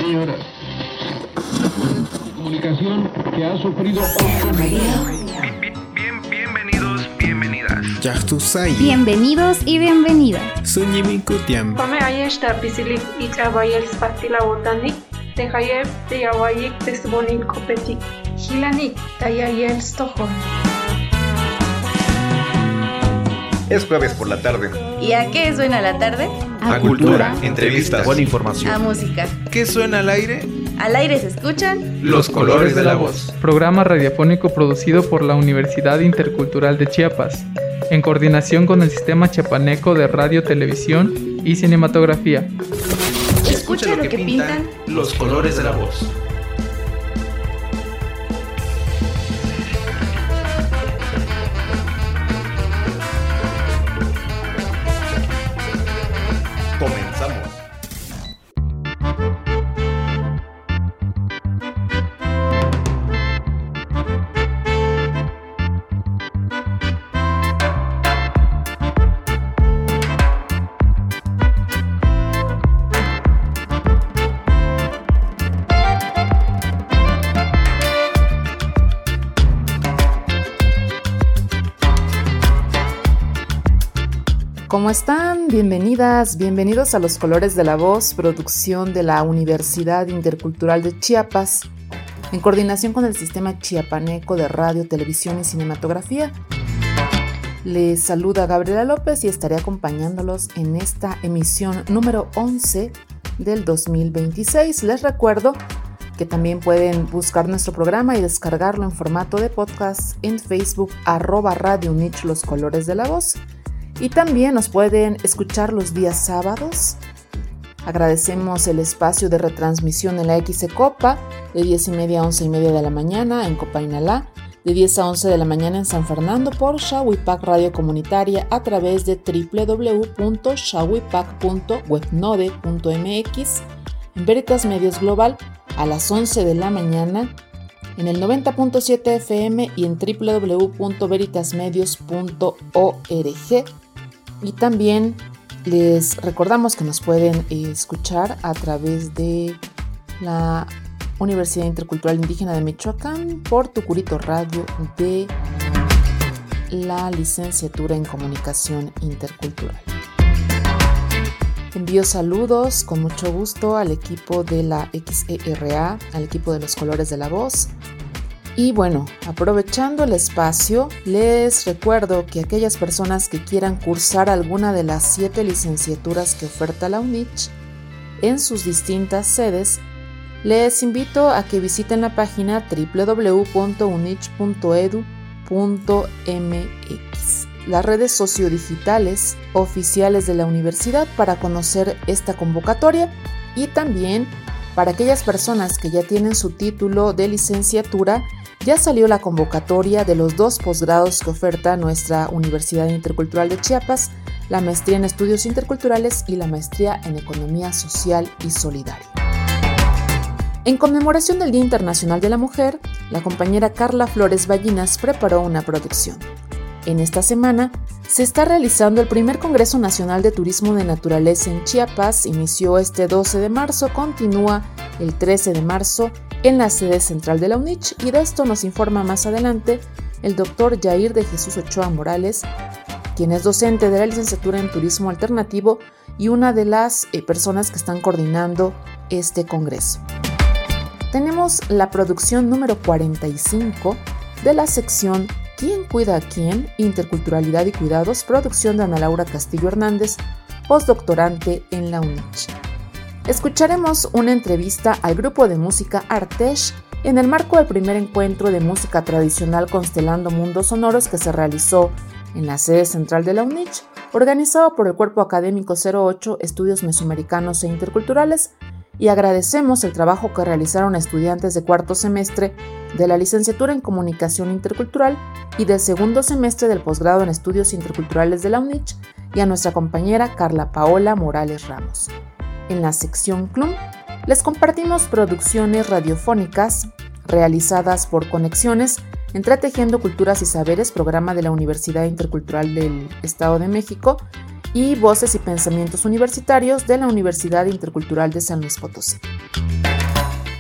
señoras. Comunicación que ha sufrido bienvenidas. Bienvenidos y bienvenidas. Come ayesta pisilik ichabayel spatila botanik, tehayeb teyawayik tesbonin kopetik, hilanik tayayel stojon. Es jueves por la tarde. ¿Y a qué suena la tarde? A cultura, entrevistas, buena información. A música. ¿Qué suena al aire? Al aire se escuchan Los colores de la voz. Programa radiofónico producido por la Universidad Intercultural de Chiapas, en coordinación con el Sistema Chiapaneco de Radio, Televisión y Cinematografía. Escucha lo que pintan los colores de la voz. Comenzamos. ¿Cómo están? Bienvenidas, bienvenidos a Los Colores de la Voz, producción de la Universidad Intercultural de Chiapas, en coordinación con el Sistema Chiapaneco de Radio, Televisión y Cinematografía. Les saluda Gabriela López y estaré acompañándolos en esta emisión número 11 del 2026. Les recuerdo que también pueden buscar nuestro programa y descargarlo en formato de podcast en Facebook, @Radio UNICH Los Colores de la Voz. Y también nos pueden escuchar los días sábados. Agradecemos el espacio de retransmisión en la XCOPA de 10:30 a 11:30 de la mañana en Copainalá, de 10 a 11 de la mañana en San Fernando por Shawipac Radio Comunitaria a través de www.shawipac.webnode.mx, en Veritas Medios Global a las 11 de la mañana en el 90.7 FM y en www.veritasmedios.org. Y también les recordamos que nos pueden escuchar a través de la Universidad Intercultural Indígena de Michoacán por Tucurito Radio de la licenciatura en Comunicación Intercultural. Envío saludos con mucho gusto al equipo de la XERA, al equipo de Los Colores de la Voz. Y bueno, aprovechando el espacio, les recuerdo que aquellas personas que quieran cursar alguna de las 7 licenciaturas que oferta la UNICH en sus distintas sedes, les invito a que visiten la página www.unich.edu.mx, las redes sociodigitales oficiales de la universidad para conocer esta convocatoria, y también para aquellas personas que ya tienen su título de licenciatura. Ya salió la convocatoria de los 2 posgrados que oferta nuestra Universidad Intercultural de Chiapas, la maestría en Estudios Interculturales y la maestría en Economía Social y Solidaria. En conmemoración del Día Internacional de la Mujer, la compañera Carla Flores Ballinas preparó una producción. En esta semana se está realizando el primer Congreso Nacional de Turismo de Naturaleza en Chiapas. Inició este 12 de marzo, continúa el 13 de marzo en la sede central de la UNICH, y de esto nos informa más adelante el doctor Yair de Jesús Ochoa Morales, quien es docente de la licenciatura en Turismo Alternativo y una de las personas que están coordinando este congreso. Tenemos la producción número 45 de la sección ¿Quién cuida a quién? Interculturalidad y cuidados, producción de Ana Laura Castillo Hernández, postdoctorante en la UNICH. Escucharemos una entrevista al grupo de música Artesh en el marco del primer encuentro de música tradicional Constelando Mundos Sonoros que se realizó en la sede central de la UNICH, organizado por el Cuerpo Académico 08 Estudios Mesoamericanos e Interculturales, y agradecemos el trabajo que realizaron estudiantes de cuarto semestre de la licenciatura en Comunicación Intercultural y del segundo semestre del posgrado en Estudios Interculturales de la UNICH, y a nuestra compañera Carla Paola Morales Ramos. En la sección CLUM les compartimos producciones radiofónicas realizadas por Conexiones, Entretejiendo Culturas y Saberes, programa de la Universidad Intercultural del Estado de México, y Voces y Pensamientos Universitarios de la Universidad Intercultural de San Luis Potosí.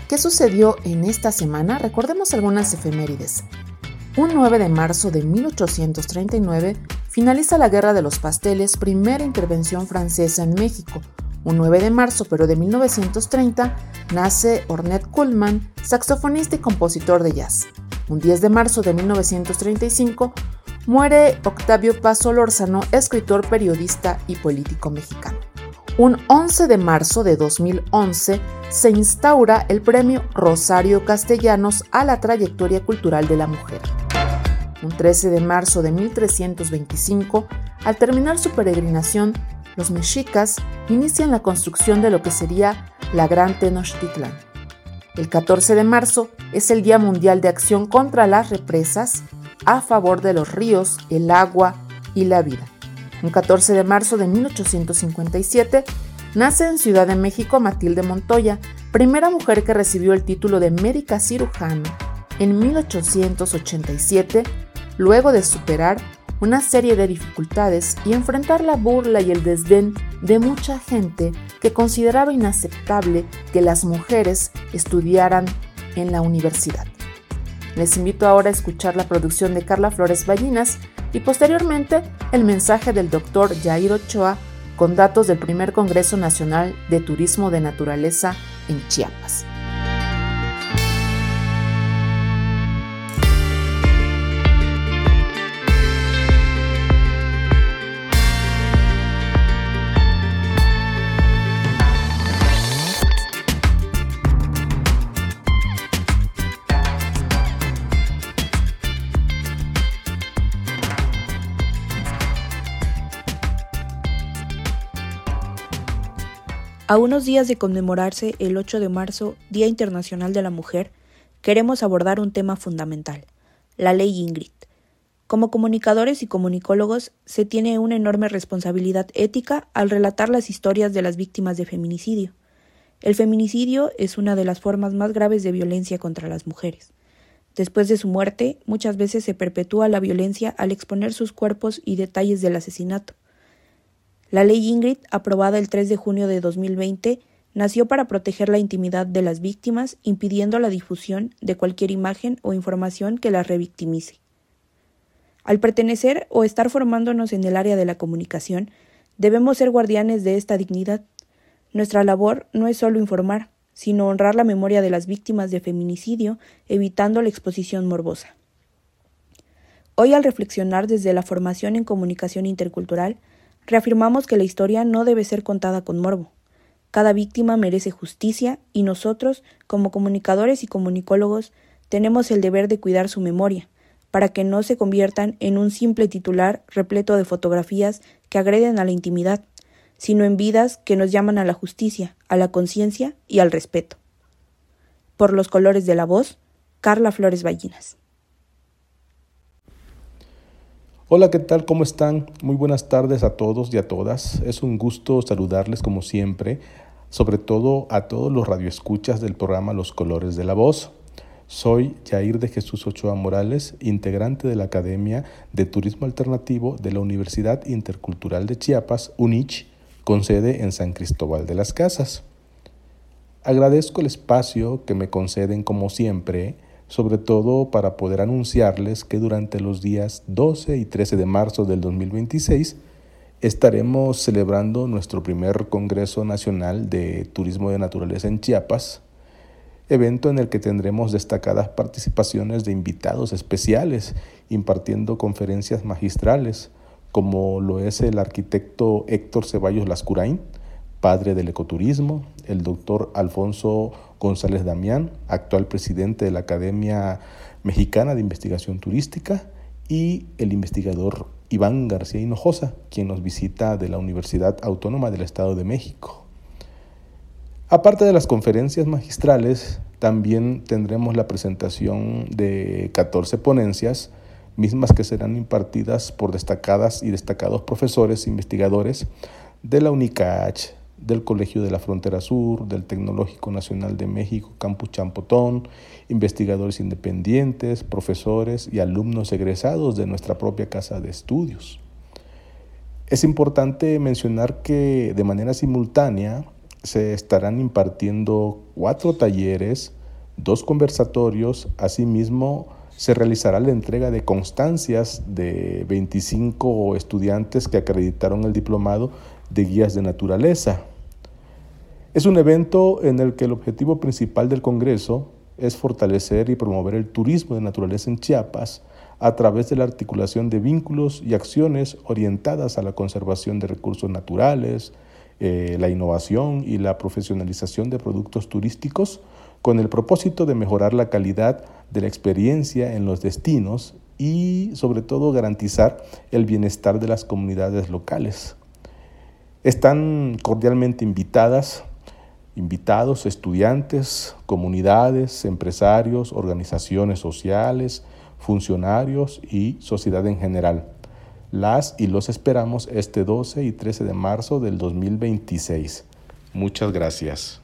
¿Qué sucedió en esta semana? Recordemos algunas efemérides. Un 9 de marzo de 1839 finaliza la Guerra de los Pasteles, primera intervención francesa en México. Un 9 de marzo, pero de 1930, nace Ornette Coleman, saxofonista y compositor de jazz. Un 10 de marzo de 1935, muere Octavio Paz Solórzano, escritor, periodista y político mexicano. Un 11 de marzo de 2011 se instaura el Premio Rosario Castellanos a la trayectoria cultural de la mujer. Un 13 de marzo de 1325, al terminar su peregrinación, los mexicas inician la construcción de lo que sería la Gran Tenochtitlán. El 14 de marzo es el Día Mundial de Acción contra las Represas, a favor de los ríos, el agua y la vida. Un 14 de marzo de 1857 nace en Ciudad de México Matilde Montoya, primera mujer que recibió el título de médica cirujana. En 1887, luego de superar una serie de dificultades y enfrentar la burla y el desdén de mucha gente que consideraba inaceptable que las mujeres estudiaran en la universidad. Les invito ahora a escuchar la producción de Carla Flores Ballinas y posteriormente el mensaje del Dr. Jair Ochoa con datos del primer Congreso Nacional de Turismo de Naturaleza en Chiapas. A unos días de conmemorarse el 8 de marzo, Día Internacional de la Mujer, queremos abordar un tema fundamental, la Ley Ingrid. Como comunicadores y comunicólogos, se tiene una enorme responsabilidad ética al relatar las historias de las víctimas de feminicidio. El feminicidio es una de las formas más graves de violencia contra las mujeres. Después de su muerte, muchas veces se perpetúa la violencia al exponer sus cuerpos y detalles del asesinato. La Ley Ingrid, aprobada el 3 de junio de 2020, nació para proteger la intimidad de las víctimas, impidiendo la difusión de cualquier imagen o información que las revictimice. Al pertenecer o estar formándonos en el área de la comunicación, debemos ser guardianes de esta dignidad. Nuestra labor no es solo informar, sino honrar la memoria de las víctimas de feminicidio, evitando la exposición morbosa. Hoy, al reflexionar desde la formación en comunicación intercultural, reafirmamos que la historia no debe ser contada con morbo. Cada víctima merece justicia y nosotros, como comunicadores y comunicólogos, tenemos el deber de cuidar su memoria, para que no se conviertan en un simple titular repleto de fotografías que agreden a la intimidad, sino en vidas que nos llaman a la justicia, a la conciencia y al respeto. Por los colores de la voz, Carla Flores Ballinas. Hola, ¿qué tal? ¿Cómo están? Muy buenas tardes a todos y a todas. Es un gusto saludarles como siempre, sobre todo a todos los radioescuchas del programa Los Colores de la Voz. Soy Jair de Jesús Ochoa Morales, integrante de la Academia de Turismo Alternativo de la Universidad Intercultural de Chiapas, UNICH, con sede en San Cristóbal de las Casas. Agradezco el espacio que me conceden como siempre, sobre todo para poder anunciarles que durante los días 12 y 13 de marzo del 2026 estaremos celebrando nuestro primer Congreso Nacional de Turismo de Naturaleza en Chiapas, evento en el que tendremos destacadas participaciones de invitados especiales impartiendo conferencias magistrales, como lo es el arquitecto Héctor Ceballos Lascurain, padre del ecoturismo, el doctor Alfonso González Damián, actual presidente de la Academia Mexicana de Investigación Turística, y el investigador Iván García Hinojosa, quien nos visita de la Universidad Autónoma del Estado de México. Aparte de las conferencias magistrales, también tendremos la presentación de 14 ponencias, mismas que serán impartidas por destacadas y destacados profesores e investigadores de la UNICACH, del Colegio de la Frontera Sur, del Tecnológico Nacional de México, Campus Champotón, investigadores independientes, profesores y alumnos egresados de nuestra propia casa de estudios. Es importante mencionar que de manera simultánea se estarán impartiendo 4 talleres 2 conversatorios. Asimismo, se realizará la entrega de constancias de 25 estudiantes que acreditaron el diplomado de guías de naturaleza. Es un evento en el que el objetivo principal del Congreso es fortalecer y promover el turismo de naturaleza en Chiapas a través de la articulación de vínculos y acciones orientadas a la conservación de recursos naturales, la innovación y la profesionalización de productos turísticos, con el propósito de mejorar la calidad de la experiencia en los destinos y, sobre todo, garantizar el bienestar de las comunidades locales. Están cordialmente invitados, estudiantes, comunidades, empresarios, organizaciones sociales, funcionarios y sociedad en general. Las y los esperamos este 12 y 13 de marzo del 2026. Muchas gracias.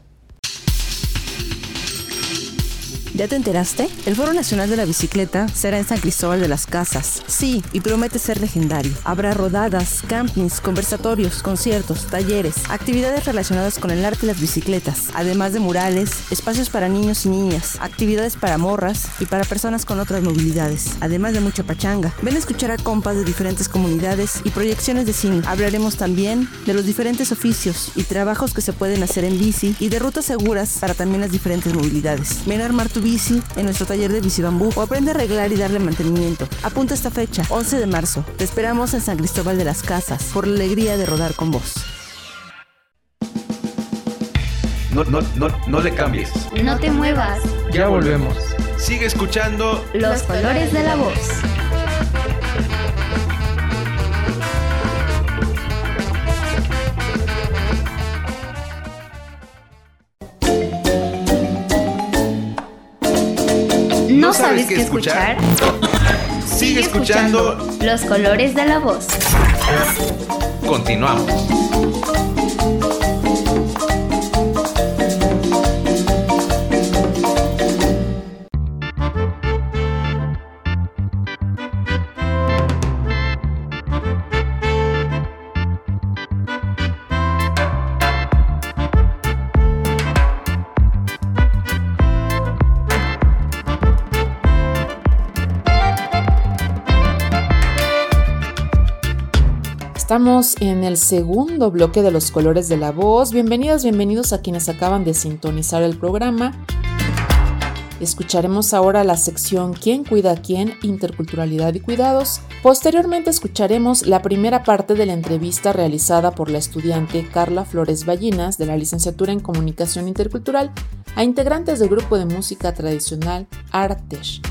¿Ya te enteraste? El Foro Nacional de la Bicicleta será en San Cristóbal de las Casas. Sí, y promete ser legendario. Habrá rodadas, campings, conversatorios, conciertos, talleres, actividades relacionadas con el arte y las bicicletas, además de murales, espacios para niños y niñas, actividades para morras y para personas con otras movilidades, además de mucha pachanga. Ven a escuchar a compas de diferentes comunidades y proyecciones de cine. Hablaremos también de los diferentes oficios y trabajos que se pueden hacer en bici y de rutas seguras para también las diferentes movilidades. Ven a armar tu bici en nuestro taller de Bicibambú o aprende a arreglar y darle mantenimiento. Apunta esta fecha, 11 de marzo. Te esperamos en San Cristóbal de las Casas, por la alegría de rodar con vos. No le cambies. No te muevas. Ya volvemos. Sigue escuchando Los colores de la voz. ¿No sabes qué escuchar? Sigue escuchando Los colores de la voz. Continuamos. Estamos en el segundo bloque de Los Colores de la Voz. Bienvenidos a quienes acaban de sintonizar el programa. Escucharemos ahora la sección ¿Quién cuida a quién? Interculturalidad y cuidados. Posteriormente escucharemos la primera parte de la entrevista realizada por la estudiante Carla Flores Ballinas de la licenciatura en Comunicación Intercultural a integrantes del grupo de música tradicional Artesh.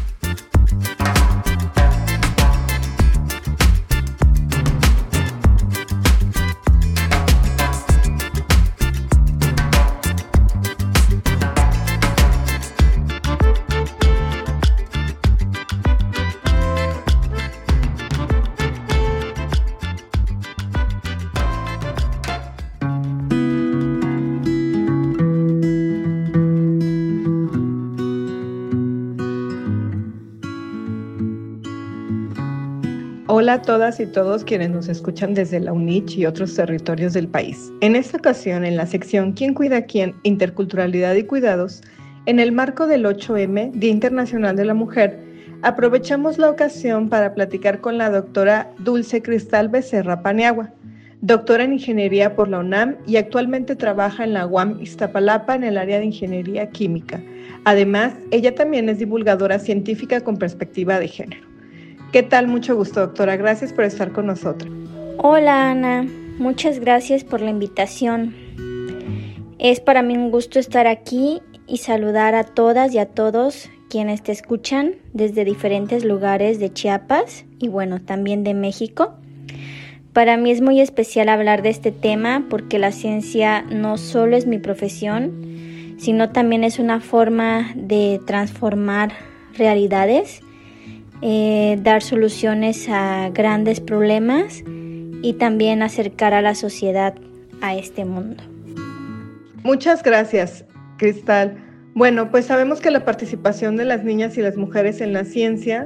Hola a todas y todos quienes nos escuchan desde la UNICH y otros territorios del país. En esta ocasión, en la sección ¿Quién cuida a quién? Interculturalidad y cuidados, en el marco del 8M, Día Internacional de la Mujer, aprovechamos la ocasión para platicar con la doctora Dulce Cristal Becerra Paniagua, doctora en Ingeniería por la UNAM y actualmente trabaja en la UAM Iztapalapa en el área de Ingeniería Química. Además, ella también es divulgadora científica con perspectiva de género. ¿Qué tal? Mucho gusto, doctora. Gracias por estar con nosotros. Hola, Ana. Muchas gracias por la invitación. Es para mí un gusto estar aquí y saludar a todas y a todos quienes te escuchan desde diferentes lugares de Chiapas y bueno, también de México. Para mí es muy especial hablar de este tema porque la ciencia no solo es mi profesión, sino también es una forma de transformar realidades, dar soluciones a grandes problemas y también acercar a la sociedad a este mundo. Muchas gracias, Cristal. Bueno, pues sabemos que la participación de las niñas y las mujeres en la ciencia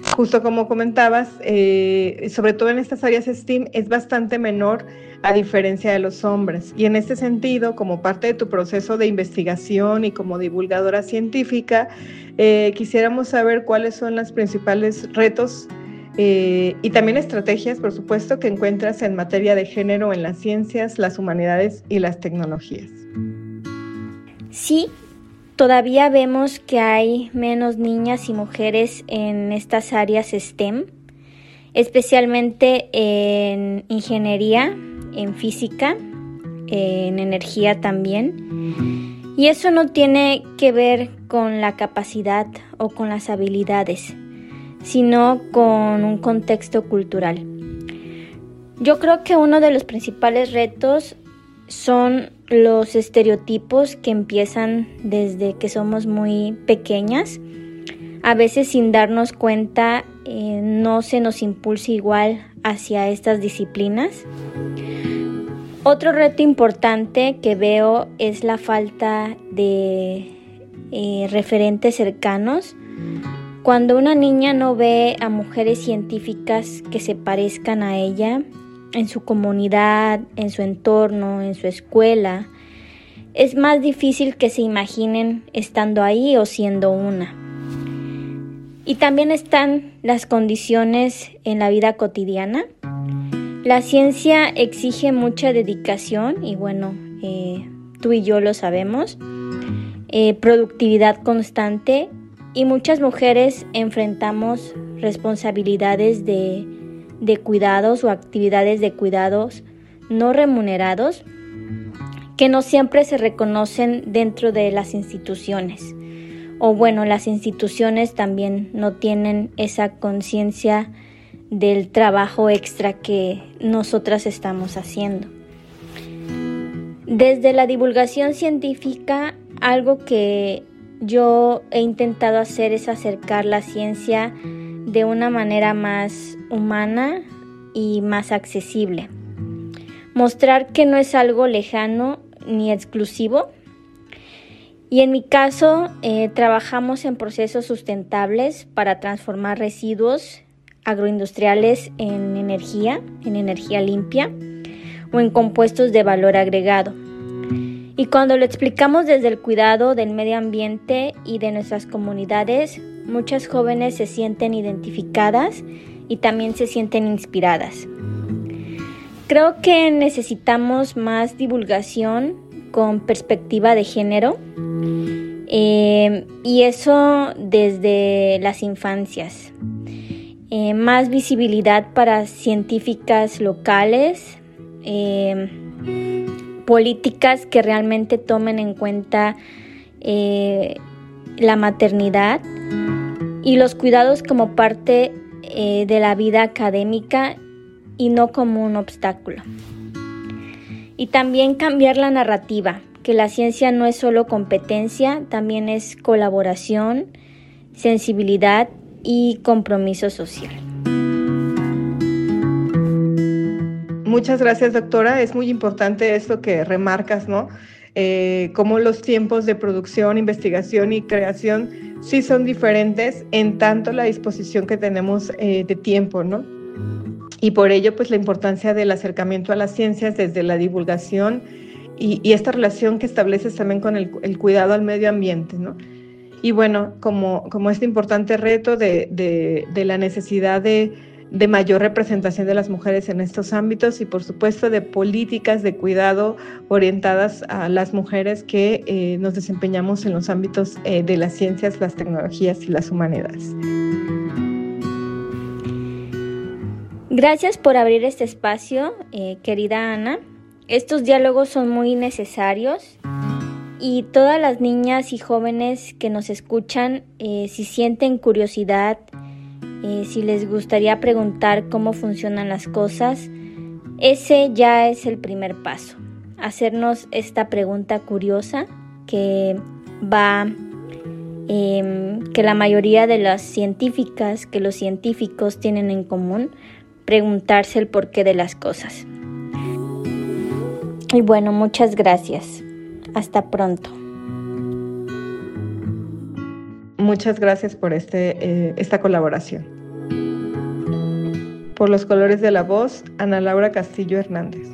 Justo como comentabas, sobre todo en estas áreas STEAM es bastante menor a diferencia de los hombres. Y en este sentido, como parte de tu proceso de investigación y como divulgadora científica, quisiéramos saber cuáles son los principales retos y también estrategias, por supuesto, que encuentras en materia de género en las ciencias, las humanidades y las tecnologías. Sí, todavía vemos que hay menos niñas y mujeres en estas áreas STEM, especialmente en ingeniería, en física, en energía también. Y eso no tiene que ver con la capacidad o con las habilidades, sino con un contexto cultural. Yo creo que uno de los principales retos son los estereotipos que empiezan desde que somos muy pequeñas. A veces sin darnos cuenta no se nos impulsa igual hacia estas disciplinas. Otro reto importante que veo es la falta de referentes cercanos. Cuando una niña no ve a mujeres científicas que se parezcan a ella en su comunidad, en su entorno, en su escuela, es más difícil que se imaginen estando ahí o siendo una. Y también están las condiciones en la vida cotidiana. La ciencia exige mucha dedicación y bueno, tú y yo lo sabemos, productividad constante, y muchas mujeres enfrentamos responsabilidades de cuidados o actividades de cuidados no remunerados que no siempre se reconocen dentro de las instituciones. O bueno, las instituciones también no tienen esa conciencia del trabajo extra que nosotras estamos haciendo. Desde la divulgación científica, algo que yo he intentado hacer es acercar la ciencia de una manera más humana y más accesible. Mostrar que no es algo lejano ni exclusivo. Y en mi caso, trabajamos en procesos sustentables para transformar residuos agroindustriales en energía limpia o en compuestos de valor agregado. Y cuando lo explicamos desde el cuidado del medio ambiente y de nuestras comunidades, muchas jóvenes se sienten identificadas y también se sienten inspiradas. Creo que necesitamos más divulgación con perspectiva de género y eso desde las infancias. Más visibilidad para científicas locales, políticas que realmente tomen en cuenta la maternidad y los cuidados como parte de la vida académica y no como un obstáculo. Y también cambiar la narrativa, que la ciencia no es solo competencia, también es colaboración, sensibilidad y compromiso social. Muchas gracias, doctora. Es muy importante esto que remarcas, ¿no? Cómo los tiempos de producción, investigación y creación sí son diferentes en tanto la disposición que tenemos de tiempo, ¿no? Y por ello, pues la importancia del acercamiento a las ciencias desde la divulgación y esta relación que estableces también con el cuidado al medio ambiente, ¿no? Y bueno, como este importante reto de la necesidad de mayor representación de las mujeres en estos ámbitos y por supuesto de políticas de cuidado orientadas a las mujeres que nos desempeñamos en los ámbitos de las ciencias, las tecnologías y las humanidades. Gracias por abrir este espacio, querida Ana. Estos diálogos son muy necesarios y todas las niñas y jóvenes que nos escuchan, si sienten curiosidad, si les gustaría preguntar cómo funcionan las cosas, ese ya es el primer paso. Hacernos esta pregunta curiosa que la mayoría de las científicas, que los científicos tienen en común, preguntarse el porqué de las cosas. Y bueno, muchas gracias. Hasta pronto. Muchas gracias por esta colaboración. Por los colores de la voz, Ana Laura Castillo Hernández.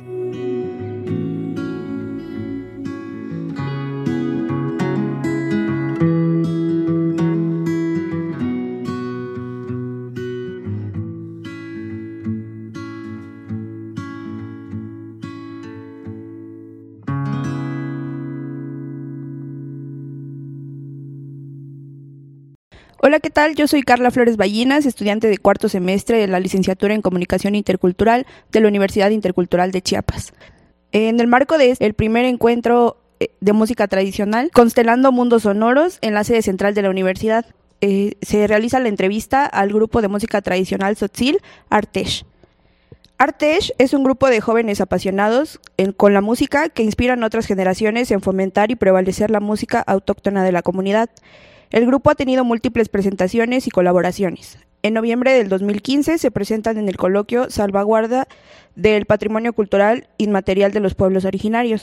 Hola, ¿qué tal? Yo soy Carla Flores Ballinas, estudiante de cuarto semestre de la licenciatura en Comunicación Intercultural de la Universidad Intercultural de Chiapas. En el marco de el primer encuentro de música tradicional, Constelando Mundos Sonoros, en la sede central de la universidad, se realiza la entrevista al grupo de música tradicional Tzotzil, Artesh. Artesh es un grupo de jóvenes apasionados con la música que inspiran a otras generaciones en fomentar y prevalecer la música autóctona de la comunidad. El grupo ha tenido múltiples presentaciones y colaboraciones. En noviembre del 2015 se presentan en el coloquio Salvaguarda del Patrimonio Cultural Inmaterial de los Pueblos Originarios,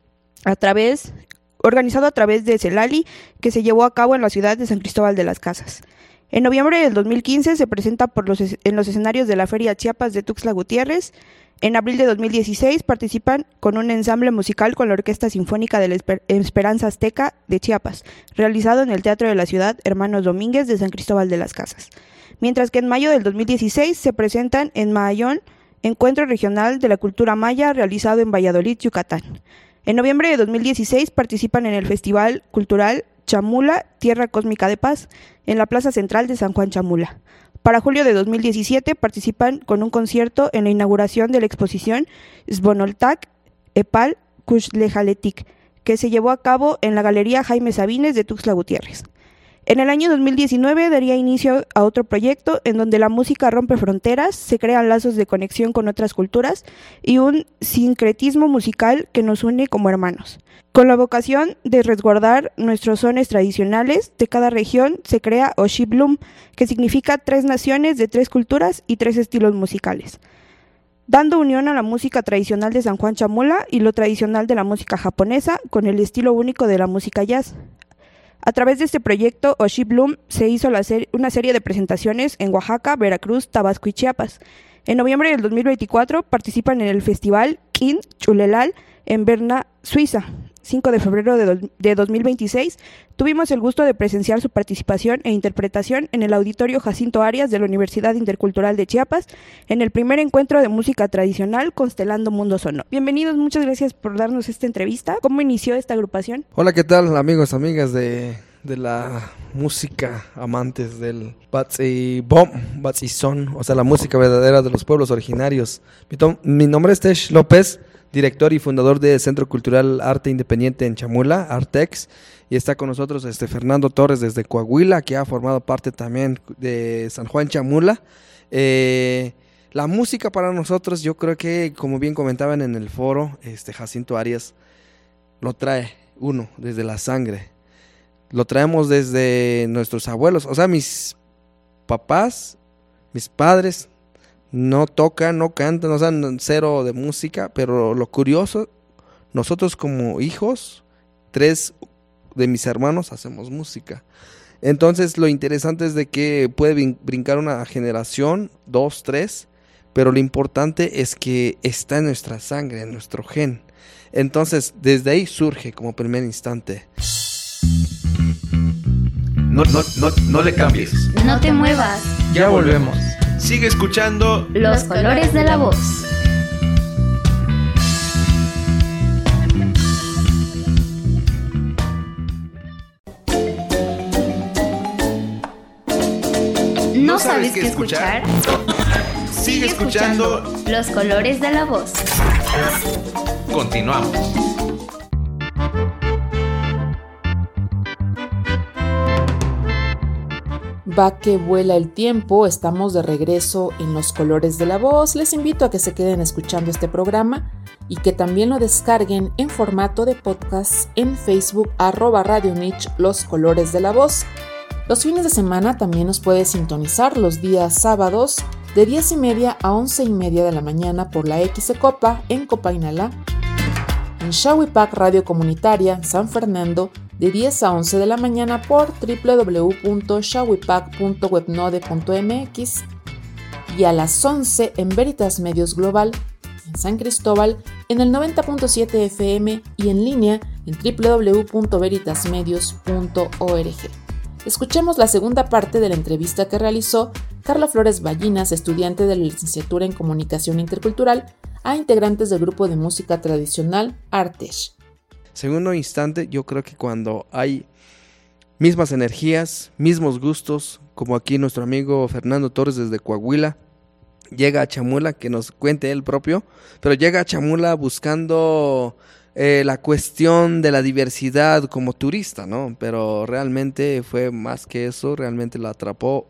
organizado a través de CELALI, que se llevó a cabo en la ciudad de San Cristóbal de las Casas. En noviembre del 2015 se presenta en los escenarios de la Feria Chiapas de Tuxtla Gutiérrez. En abril de 2016 participan con un ensamble musical con la Orquesta Sinfónica de la Esperanza Azteca de Chiapas, realizado en el Teatro de la Ciudad Hermanos Domínguez de San Cristóbal de las Casas. Mientras que en mayo del 2016 se presentan en Mahayón, Encuentro Regional de la Cultura Maya, realizado en Valladolid, Yucatán. En noviembre de 2016 participan en el Festival Cultural Chamula, Tierra Cósmica de Paz, en la Plaza Central de San Juan Chamula. Para julio de 2017 participan con un concierto en la inauguración de la exposición Svonoltak Epal Kuxtlejaletik, que se llevó a cabo en la Galería Jaime Sabines de Tuxtla Gutiérrez. En el año 2019 daría inicio a otro proyecto en donde la música rompe fronteras, se crean lazos de conexión con otras culturas y un sincretismo musical que nos une como hermanos. Con la vocación de resguardar nuestros sones tradicionales de cada región, se crea Oshiblum, que significa 3 naciones de 3 culturas y 3 estilos musicales, dando unión a la música tradicional de San Juan Chamula y lo tradicional de la música japonesa con el estilo único de la música jazz. A través de este proyecto, Oshiblum se hizo una serie de presentaciones en Oaxaca, Veracruz, Tabasco y Chiapas. En noviembre del 2024 participan en el festival Kin Chulelal en Berna, Suiza. 5 de febrero de 2026 tuvimos el gusto de presenciar su participación e interpretación en el Auditorio Jacinto Arias de la Universidad Intercultural de Chiapas en el primer encuentro de música tradicional Constelando Mundos Sonoros. Bienvenidos, muchas gracias por darnos esta entrevista. ¿Cómo inició esta agrupación? Hola, ¿qué tal, amigos, amigas de la música, amantes del Batsi Bom, Batsi Son, o sea, la música verdadera de los pueblos originarios? Mi nombre es Tesh López, director y fundador del Centro Cultural Arte Independiente en Chamula, Artex, y está con nosotros Fernando Torres desde Coahuila, que ha formado parte también de San Juan Chamula. La música para nosotros, yo creo que, como bien comentaban en el foro, Jacinto Arias lo trae uno desde la sangre, lo traemos desde nuestros abuelos, o sea, mis papás, mis padres no tocan, no cantan, o sea, cero de música, pero lo curioso, nosotros como hijos, 3 de mis hermanos hacemos música. Entonces lo interesante es de que puede brincar una generación, 2, 3, pero lo importante es que está en nuestra sangre, en nuestro gen. Entonces desde ahí surge como primer instante. No le cambies. No te muevas. Ya volvemos. Sigue escuchando Los colores de la voz. ¿No sabes qué escuchar? Sigue escuchando Los colores de la voz. Continuamos. Va que vuela el tiempo, estamos de regreso en Los Colores de la Voz. Les invito a que se queden escuchando este programa y que también lo descarguen en formato de podcast en Facebook @Radio Niche Los Colores de la Voz. Los fines de semana también nos puedes sintonizar los días sábados de 10:30 a 11:30 de la mañana por la XCOPA en Copainalá, en Shawipac Radio Comunitaria San Fernando de 10 a 11 de la mañana por www.shawipac.webnode.mx y a las 11 en Veritas Medios Global, en San Cristóbal, en el 90.7 FM y en línea en www.veritasmedios.org. Escuchemos la segunda parte de la entrevista que realizó Carla Flores Ballinas, estudiante de la licenciatura en Comunicación Intercultural, a integrantes del grupo de música tradicional Artesh. Segundo instante, yo creo que cuando hay mismas energías, mismos gustos, como aquí nuestro amigo Fernando Torres desde Coahuila, llega a Chamula, que nos cuente él propio, pero llega a Chamula buscando la cuestión de la diversidad como turista, ¿no? Pero realmente fue más que eso, realmente la atrapó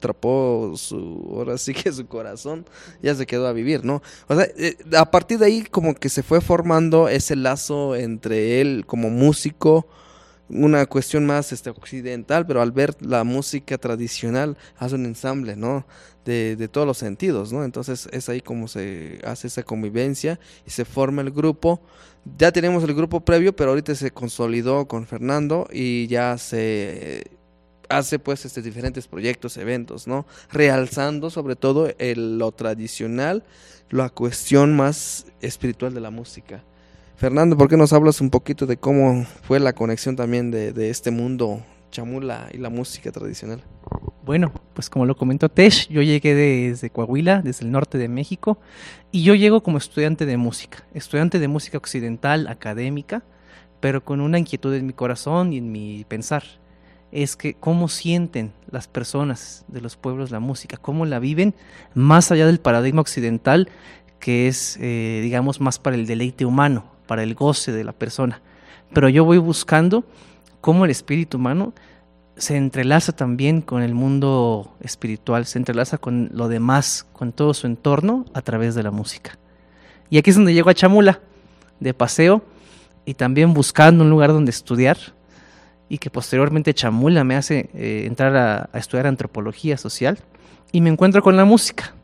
ahora sí que su corazón, ya se quedó a vivir, ¿no? O sea, a partir de ahí como que se fue formando ese lazo entre él como músico, una cuestión más occidental, pero al ver la música tradicional hace un ensamble, ¿no? De todos los sentidos, ¿no? Entonces es ahí como se hace esa convivencia y se forma el grupo. Ya tenemos el grupo previo, pero ahorita se consolidó con Fernando y ya se hace pues diferentes proyectos, eventos, ¿no? Realzando sobre todo lo tradicional, la cuestión más espiritual de la música. Fernando, ¿por qué nos hablas un poquito de cómo fue la conexión también de este mundo chamula y la música tradicional? Bueno, pues como lo comentó Tesh, yo llegué desde Coahuila, desde el norte de México, y yo llego como estudiante de música occidental, académica, pero con una inquietud en mi corazón y en mi pensar. Es que cómo sienten las personas de los pueblos la música, cómo la viven más allá del paradigma occidental, que es, digamos, más para el deleite humano, para el goce de la persona. Pero yo voy buscando cómo el espíritu humano se entrelaza también con el mundo espiritual, se entrelaza con lo demás, con todo su entorno a través de la música. Y aquí es donde llego a Chamula, de paseo, y también buscando un lugar donde estudiar, y que posteriormente Chamula me hace entrar a estudiar antropología social, y me encuentro con la música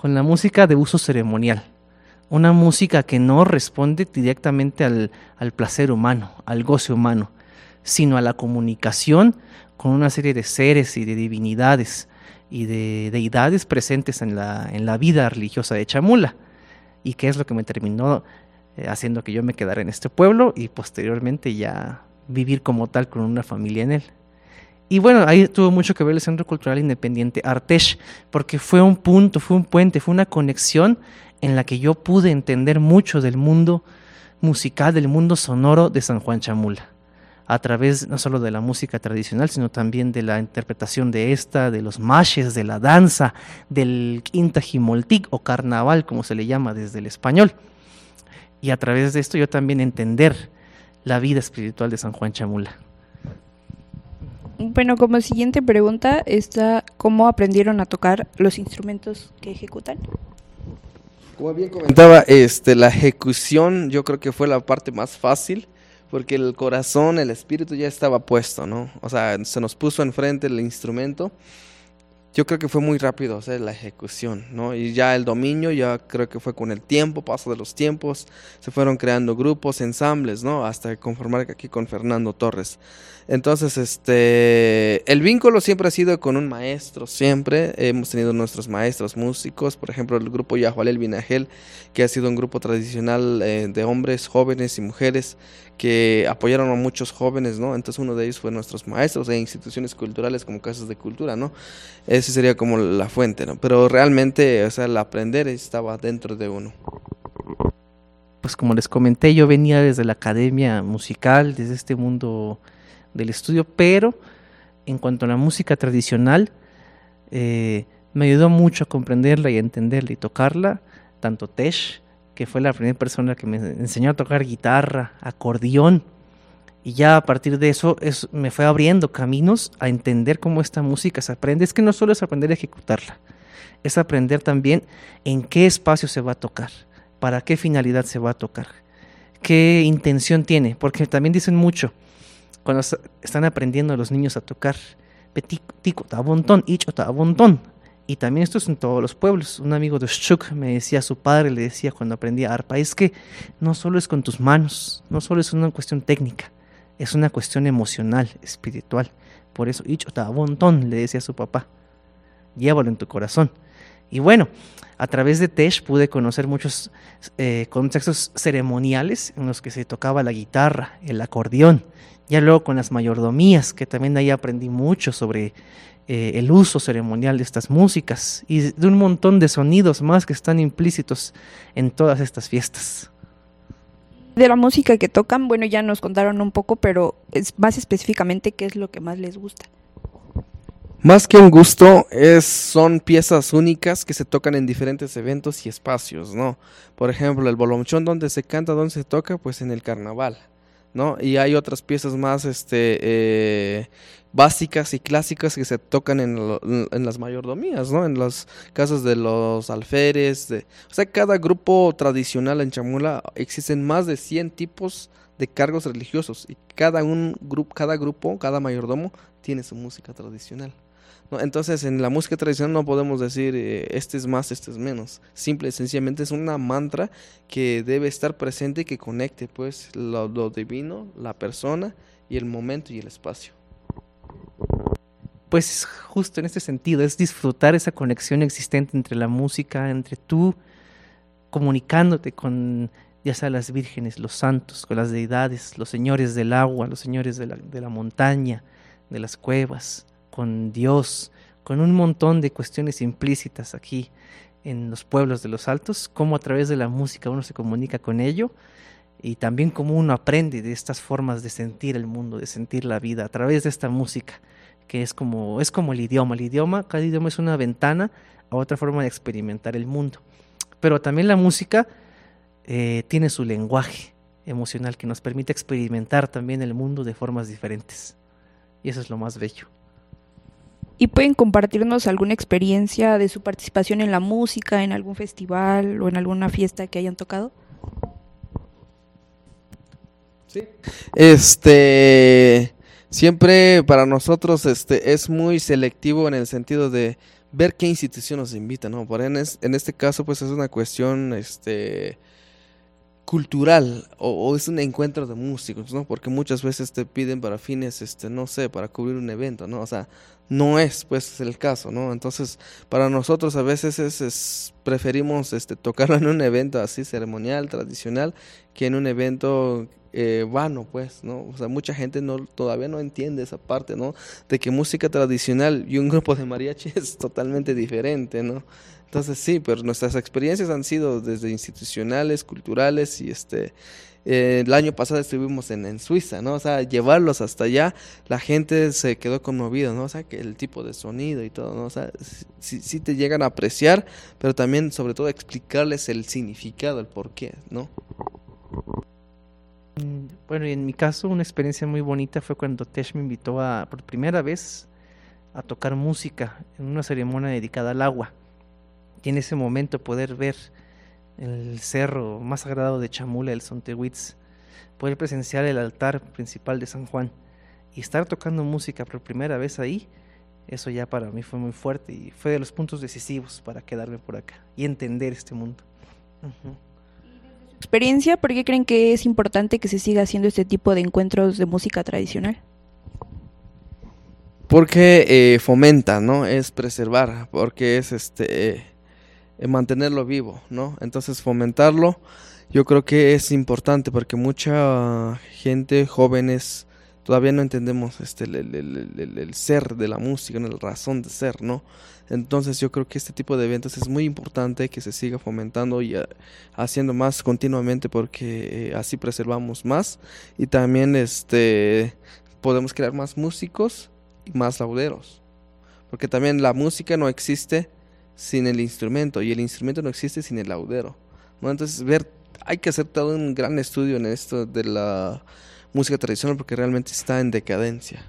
de uso ceremonial, una música que no responde directamente al placer humano, al goce humano, sino a la comunicación con una serie de seres y de divinidades y de deidades presentes en la vida religiosa de Chamula, y que es lo que me terminó haciendo que yo me quedara en este pueblo y posteriormente ya vivir como tal con una familia en él. Y bueno, ahí tuvo mucho que ver el Centro Cultural Independiente Artesh, porque fue un punto, fue un puente, fue una conexión en la que yo pude entender mucho del mundo musical, del mundo sonoro de San Juan Chamula, a través no solo de la música tradicional, sino también de la interpretación de de los mashes, de la danza, del Intajimoltic o carnaval, como se le llama desde el español. Y a través de esto yo también entender la vida espiritual de San Juan Chamula. Bueno, como siguiente pregunta está ¿cómo aprendieron a tocar los instrumentos que ejecutan? Como bien comentaba, la ejecución yo creo que fue la parte más fácil, porque el corazón, el espíritu ya estaba puesto, ¿no? O sea, se nos puso enfrente el instrumento. Yo creo que fue muy rápido, o sea, la ejecución, ¿no? Y ya el dominio, ya creo que fue con el tiempo, paso de los tiempos, se fueron creando grupos, ensambles, ¿no? Hasta conformar aquí con Fernando Torres. Entonces, el vínculo siempre ha sido con un maestro, siempre. Hemos tenido nuestros maestros músicos, por ejemplo, el grupo Yahualel Binagel, que ha sido un grupo tradicional de hombres, jóvenes y mujeres que apoyaron a muchos jóvenes, ¿no? Entonces uno de ellos fue nuestros maestros e instituciones culturales como casas de cultura, ¿no? Ese sería como la fuente, ¿no? Pero realmente, o sea, el aprender estaba dentro de uno. Pues como les comenté, yo venía desde la academia musical, desde este mundo del estudio, pero en cuanto a la música tradicional, me ayudó mucho a comprenderla y a entenderla y tocarla, tanto Tesh, que fue la primera persona que me enseñó a tocar guitarra, acordeón, y ya a partir de eso me fue abriendo caminos a entender cómo esta música se aprende. Es que no solo es aprender a ejecutarla, es aprender también en qué espacio se va a tocar, para qué finalidad se va a tocar, qué intención tiene, porque también dicen mucho, cuando están aprendiendo los niños a tocar, tico, tabontón, icho, tabontón. Y también esto es en todos los pueblos. Un amigo de Xuk me decía, su padre le decía cuando aprendía arpa, es que no solo es con tus manos, no solo es una cuestión técnica, es una cuestión emocional, espiritual. Por eso, icho tabontón, le decía a su papá, llévalo en tu corazón. Y bueno, a través de Tesh pude conocer muchos contextos ceremoniales en los que se tocaba la guitarra, el acordeón, ya luego con las mayordomías, que también ahí aprendí mucho sobre el uso ceremonial de estas músicas y de un montón de sonidos más que están implícitos en todas estas fiestas. De la música que tocan, bueno, ya nos contaron un poco, pero más específicamente, ¿qué es lo que más les gusta? Más que un gusto, son piezas únicas que se tocan en diferentes eventos y espacios, ¿no? Por ejemplo, el bolomchón, ¿dónde se canta, dónde se toca? Pues en el carnaval, ¿no? Y hay otras piezas más básicas y clásicas que se tocan en las mayordomías, ¿no? En las casas de los alferes. O sea, cada grupo tradicional en Chamula existen más de 100 tipos de cargos religiosos y cada grupo, cada mayordomo tiene su música tradicional, ¿no? Entonces, en la música tradicional no podemos decir este es más, este es menos. Simple y sencillamente es una mantra que debe estar presente y que conecte pues lo divino, la persona y el momento y el espacio. Pues justo en este sentido, es disfrutar esa conexión existente entre la música, entre tú comunicándote con ya sea las vírgenes, los santos, con las deidades, los señores del agua, los señores de la montaña, de las cuevas, con Dios, con un montón de cuestiones implícitas aquí en los pueblos de los altos, cómo a través de la música uno se comunica con ello y también cómo uno aprende de estas formas de sentir el mundo, de sentir la vida a través de esta música, que es como el idioma, cada idioma es una ventana a otra forma de experimentar el mundo, pero también la música tiene su lenguaje emocional que nos permite experimentar también el mundo de formas diferentes, y eso es lo más bello. ¿Y pueden compartirnos alguna experiencia de su participación en la música, en algún festival o en alguna fiesta que hayan tocado? Sí. Siempre para nosotros es muy selectivo en el sentido de ver qué institución nos invita, ¿no? Por en este caso pues es una cuestión cultural o es un encuentro de músicos, ¿no? Porque muchas veces te piden para fines, no sé, para cubrir un evento, ¿no? O sea, no es pues el caso, ¿no? Entonces, para nosotros a veces preferimos tocarlo en un evento así ceremonial, tradicional, que en un evento vano, pues, ¿no? O sea, mucha gente todavía no entiende esa parte, ¿no? De que música tradicional y un grupo de mariachi es totalmente diferente, ¿no? Entonces sí, pero nuestras experiencias han sido desde institucionales, culturales y el año pasado estuvimos en Suiza, ¿no? O sea, llevarlos hasta allá, la gente se quedó conmovida, ¿no? O sea, que el tipo de sonido y todo, ¿no? O sea, sí te llegan a apreciar, pero también sobre todo explicarles el significado, el porqué, ¿no? Bueno, y en mi caso una experiencia muy bonita fue cuando Tesh me invitó por primera vez a tocar música en una ceremonia dedicada al agua. Y en ese momento poder ver el cerro más sagrado de Chamula, el Sontehuitz, poder presenciar el altar principal de San Juan y estar tocando música por primera vez ahí, eso ya para mí fue muy fuerte y fue de los puntos decisivos para quedarme por acá y entender este mundo. Uh-huh. Experiencia, ¿por qué creen que es importante que se siga haciendo este tipo de encuentros de música tradicional? Porque fomenta, ¿no? Es preservar, porque es mantenerlo vivo, ¿no? Entonces fomentarlo yo creo que es importante porque mucha gente, jóvenes, todavía no entendemos el ser de la música, ¿no? La razón de ser, ¿no? Entonces yo creo que este tipo de eventos es muy importante que se siga fomentando y haciendo más continuamente porque así preservamos más y también podemos crear más músicos y más lauderos, porque también la música no existe sin el instrumento y el instrumento no existe sin el laudero, ¿no? Entonces hay que hacer todo un gran estudio en esto de la música tradicional porque realmente está en decadencia.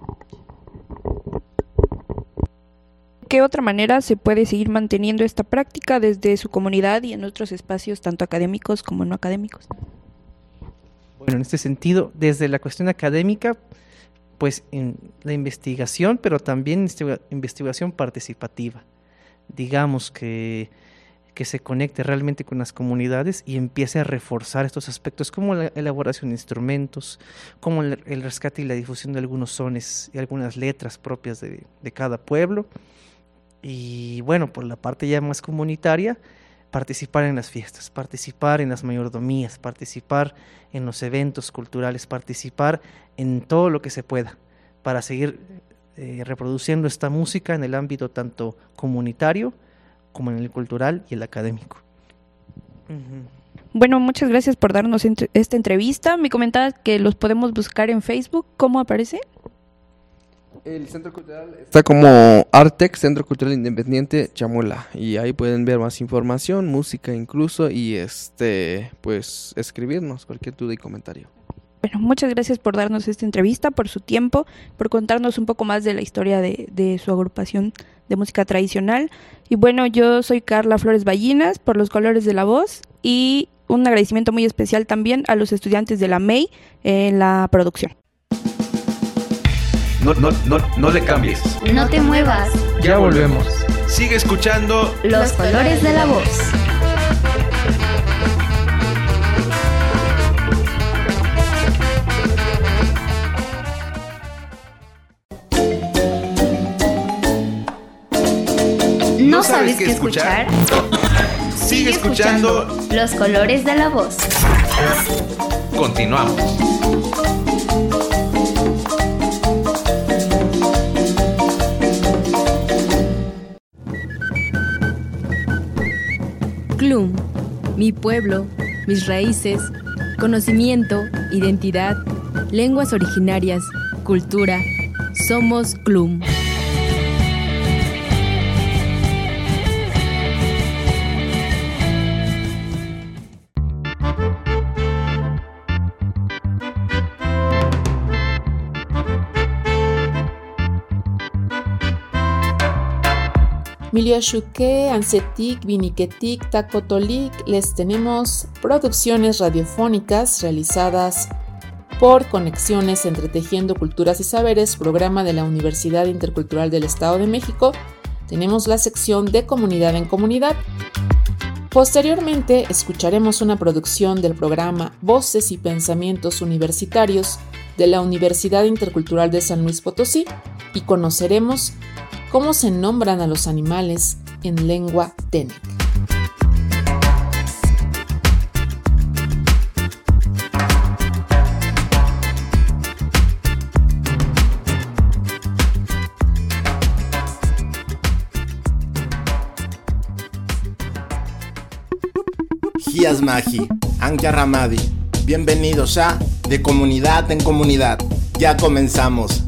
¿De qué otra manera se puede seguir manteniendo esta práctica desde su comunidad y en otros espacios tanto académicos como no académicos? Bueno, en este sentido, desde la cuestión académica, pues en la investigación, pero también investigación participativa. Digamos que se conecte realmente con las comunidades y empiece a reforzar estos aspectos como la elaboración de instrumentos, como el rescate y la difusión de algunos sones y algunas letras propias de cada pueblo, Y bueno, por la parte ya más comunitaria, participar en las fiestas, participar en las mayordomías, participar en los eventos culturales, participar en todo lo que se pueda para seguir reproduciendo esta música en el ámbito tanto comunitario como en el cultural y el académico. Bueno, muchas gracias por darnos esta entrevista. Me comentabas que los podemos buscar en Facebook. ¿Cómo aparece? El Centro Cultural está como Artex, Centro Cultural Independiente Chamuela, y ahí pueden ver más información, música incluso, y pues escribirnos cualquier duda y comentario. Bueno, muchas gracias por darnos esta entrevista, por su tiempo, por contarnos un poco más de la historia de su agrupación de música tradicional. Y bueno, yo soy Carla Flores Ballinas, por Los Colores de la Voz, y un agradecimiento muy especial también a los estudiantes de la MEI en la producción. No le cambies. No te muevas. Ya volvemos. Sigue escuchando Los Colores de la Voz. ¿No sabes qué escuchar? Sigue escuchando Los Colores de la Voz. Continuamos. CLUM, mi pueblo, mis raíces, conocimiento, identidad, lenguas originarias, cultura. Somos CLUM. Miliashuke, Ansetic, Viniquetic, Tacotolic, les tenemos producciones radiofónicas realizadas por Conexiones Entretejiendo Culturas y Saberes, programa de la Universidad Intercultural del Estado de México. Tenemos la sección de Comunidad en Comunidad. Posteriormente escucharemos una producción del programa Voces y Pensamientos Universitarios de la Universidad Intercultural de San Luis Potosí y conoceremos cómo se nombran a los animales en lengua Tenec. Hiasmaji, Ankia Ramadi, bienvenidos a De Comunidad en Comunidad. Ya comenzamos.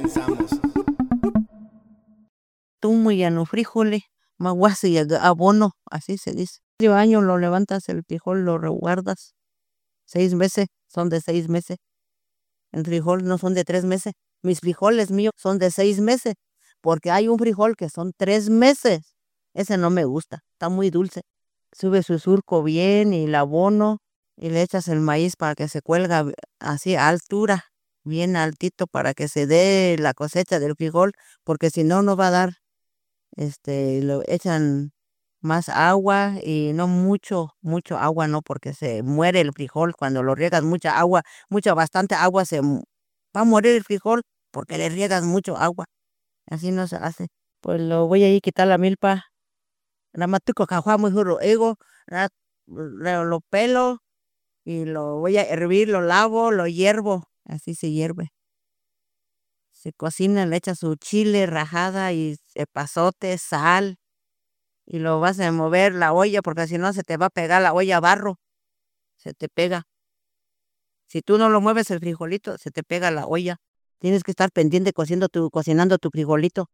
Tumo y no frijoles, maguasi y abono, así se dice. Medio año lo levantas el frijol, lo reguardas. 6 meses, son de 6 meses. El frijol no son de 3 meses. Mis frijoles míos son de 6 meses, porque hay un frijol que son 3 meses. Ese no me gusta, está muy dulce. Sube su surco bien y el abono y le echas el maíz para que se cuelga así a altura, bien altito para que se dé la cosecha del frijol, porque si no, no va a dar. Lo echan más agua y no mucho agua, no, porque se muere el frijol. Cuando lo riegas mucha agua, bastante agua, va a morir el frijol porque le riegas mucho agua. Así no se hace. Pues lo voy a ir a quitar la milpa. Ramatuco cajua muy juro ego, lo pelo y lo voy a hervir, lo lavo, lo hiervo. Así se hierve. Se cocina, le echa su chile rajada y epazote, sal, y lo vas a mover la olla porque si no se te va a pegar la olla barro, se te pega. Si tú no lo mueves el frijolito, se te pega la olla. Tienes que estar pendiente cocinando tu frijolito.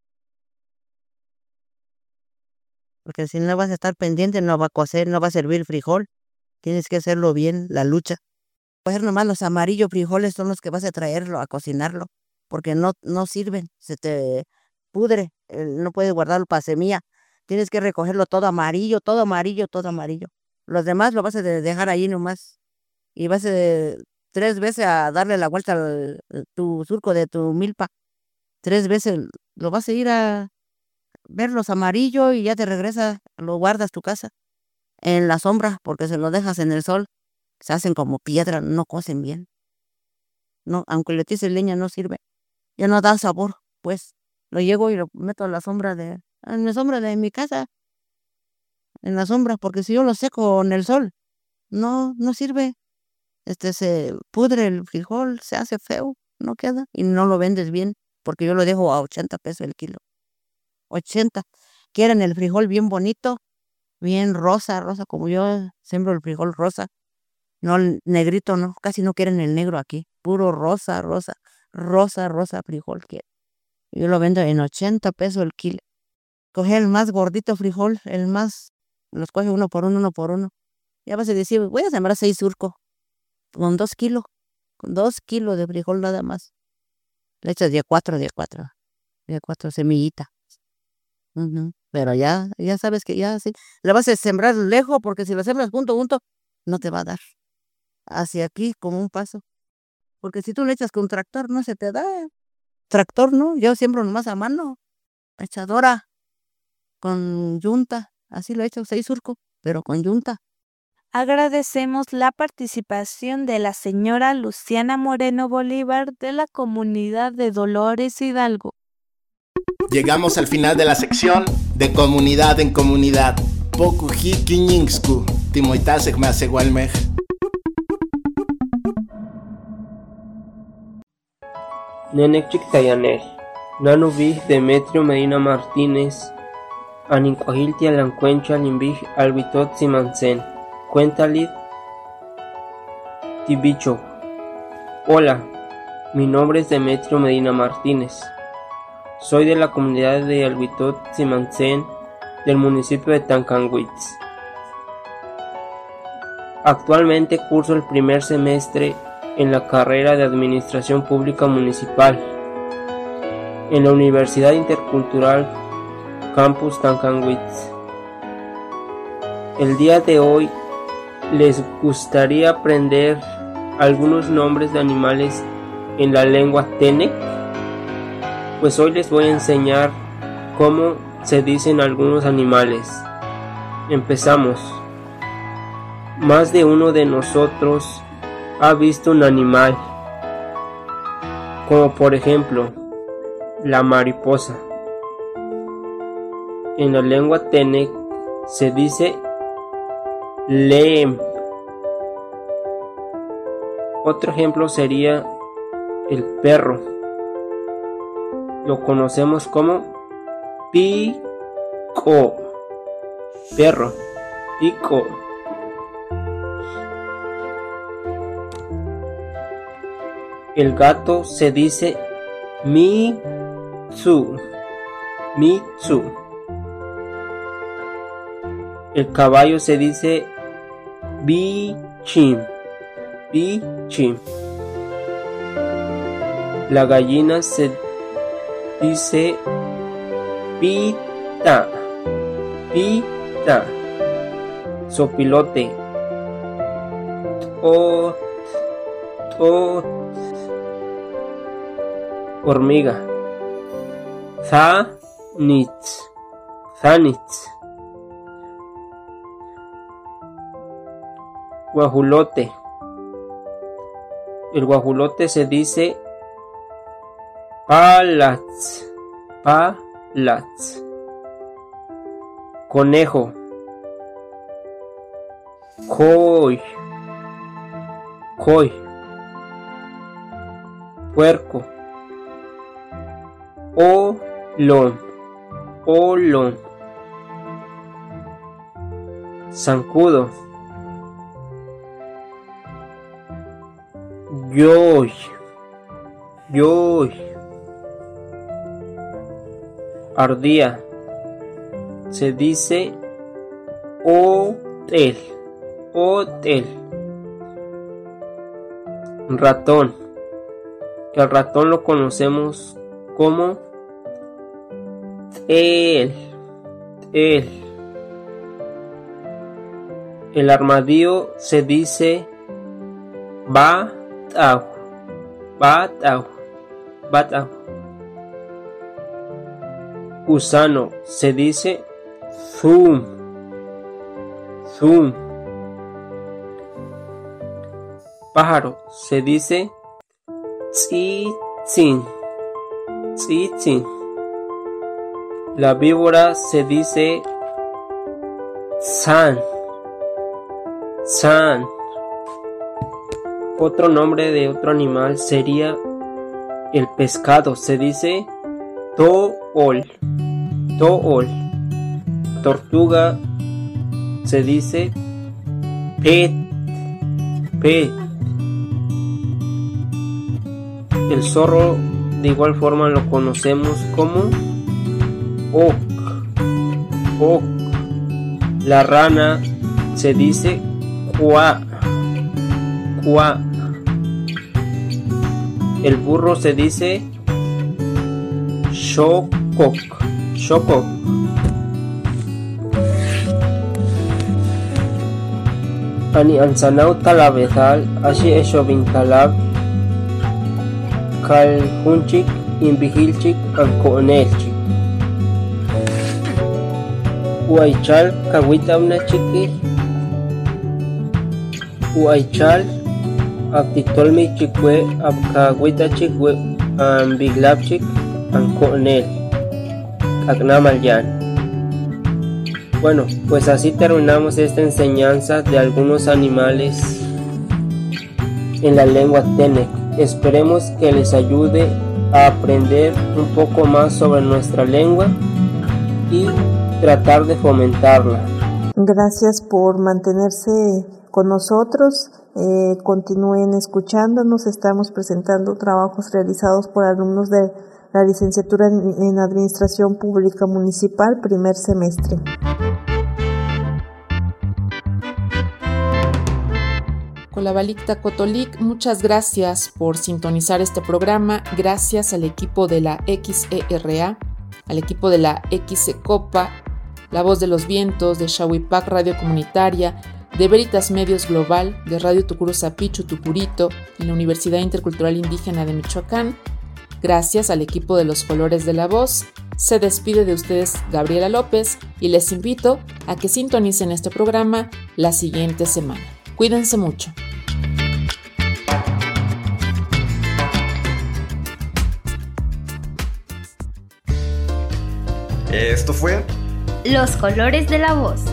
Porque si no vas a estar pendiente, no va a cocer, no va a servir frijol. Tienes que hacerlo bien, la lucha. Coger nomás los amarillos frijoles son los que vas a traerlo a cocinarlo. Porque no sirven, se te pudre, no puedes guardarlo para semilla. Tienes que recogerlo todo amarillo, todo amarillo, todo amarillo. Los demás lo vas a dejar ahí nomás. Y vas 3 veces a darle la vuelta a tu surco de tu milpa. 3 veces lo vas a ir a ver los amarillos y ya te regresas, lo guardas tu casa en la sombra, porque si lo dejas en el sol, se hacen como piedra, no cocen bien. No, aunque le tires leña no sirve. Ya no da sabor, pues lo llego y lo meto a la sombra de en la sombra de mi casa, en la sombra, porque si yo lo seco en el sol, no sirve. Se pudre el frijol, se hace feo, no queda, y no lo vendes bien, porque yo lo dejo a 80 pesos el kilo. 80. Quieren el frijol bien bonito, bien rosa, como yo siembro el frijol rosa. No el negrito, no, casi no quieren el negro aquí, puro rosa frijol quieren. Yo lo vendo en 80 pesos el kilo. Coge el más gordito frijol, los coge uno por uno. Ya vas a decir, voy a sembrar 6 surcos, con 2 kilos, de frijol nada más. Le echas de 4 semillitas. Pero ya sabes que ya sí, la vas a sembrar lejos, porque si la sembras junto, no te va a dar. Hacia aquí, como un paso. Porque si tú le echas con tractor, no se te da. Tractor, no, yo siembro nomás a mano. Echadora, con yunta, así lo he hecho, 6 surcos, pero con yunta. Agradecemos la participación de la señora Luciana Moreno Bolívar de la comunidad de Dolores Hidalgo. Llegamos al final de la sección de Comunidad en Comunidad. Pokuji Kiñingsku, Timoitasek Masegualmej. Nenekchik Tayanel, Nanubij Demetrio Medina Martínez, Anincuajilti Alancuencha Limbij Albitot Simansen, Cuentalid Tibicho. Hola, mi nombre es Demetrio Medina Martínez. Soy de la comunidad de Albitot Simansen del municipio de Tancanwitz. Actualmente curso el primer semestre en la carrera de Administración Pública Municipal en la Universidad Intercultural Campus Tancanwitz. El día de hoy les gustaría aprender algunos nombres de animales en la lengua Tenec. Pues hoy les voy a enseñar cómo se dicen algunos animales. Empezamos. Más de uno de nosotros ha visto un animal, como por ejemplo la mariposa. En la lengua Tenec se dice leem. Otro ejemplo sería el perro. Lo conocemos como pico. Perro, pico. El gato se dice mitsu. Mitsu. El caballo se dice bichim. Bichim. La gallina se dice pita. Pita. Sopilote. Tot. Tot. Hormiga. Zanitz. Zanitz. Guajulote. El guajulote se dice palats. Palats. Conejo. Coy. Coy. Puerco. Olón. Olón. Zancudo. Yoy. Yoy. Ardía. Se dice hotel. Hotel. Ratón. El ratón lo conocemos como tel. El armadillo se dice batau. Batau. Batau. Gusano se dice zum. Zum. Pájaro se dice tzitzin. Tzitzin. La víbora se dice san. San. Otro nombre de otro animal sería el pescado. Se dice tool. Tool. Tortuga se dice pet. Pet. El zorro de igual forma lo conocemos como ok. Ok. La rana se dice cuá. Cuá. El burro se dice shokok. Shokok. Ani ansanau talabezal, así eso vintalab, calhunchik, invigilchik, ancoonelchik. Uaichal, kawitawna chiki. Uaichal, aptitolmi chikwe, abkawita chikwe, ambiglapchik, ancoonel, agnamalyan. Bueno, pues así terminamos esta enseñanza de algunos animales en la lengua Tenec. Esperemos que les ayude a aprender un poco más sobre nuestra lengua y tratar de fomentarla. Gracias por mantenerse con nosotros. Continúen escuchándonos. Estamos presentando trabajos realizados por alumnos de la licenciatura en Administración Pública Municipal, primer semestre. Colabalicta Cotolik, muchas gracias por sintonizar este programa. Gracias al equipo de la XERA, al equipo de la XECOPA, La Voz de los Vientos, de Xahuipac Radio Comunitaria, de Veritas Medios Global, de Radio Tucuruzapichu Tucurito y la Universidad Intercultural Indígena de Michoacán. Gracias al equipo de Los Colores de la Voz. Se despide de ustedes Gabriela López y les invito a que sintonicen este programa la siguiente semana. Cuídense mucho. Esto fue Los Colores de la Voz.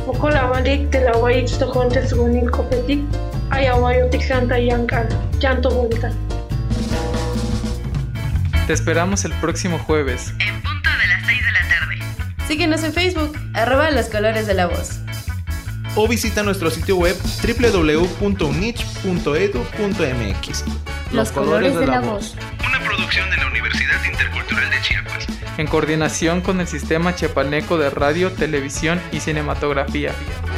Te esperamos el próximo jueves. En punto de las 6 de la tarde. Síguenos en Facebook, @Los Colores de la Voz. O visita nuestro sitio web www.unich.edu.mx. Los Colores de la Voz. Una producción de la Universidad Intercultural de Chiapas. En coordinación con el Sistema Chiapaneco de Radio, Televisión y Cinematografía.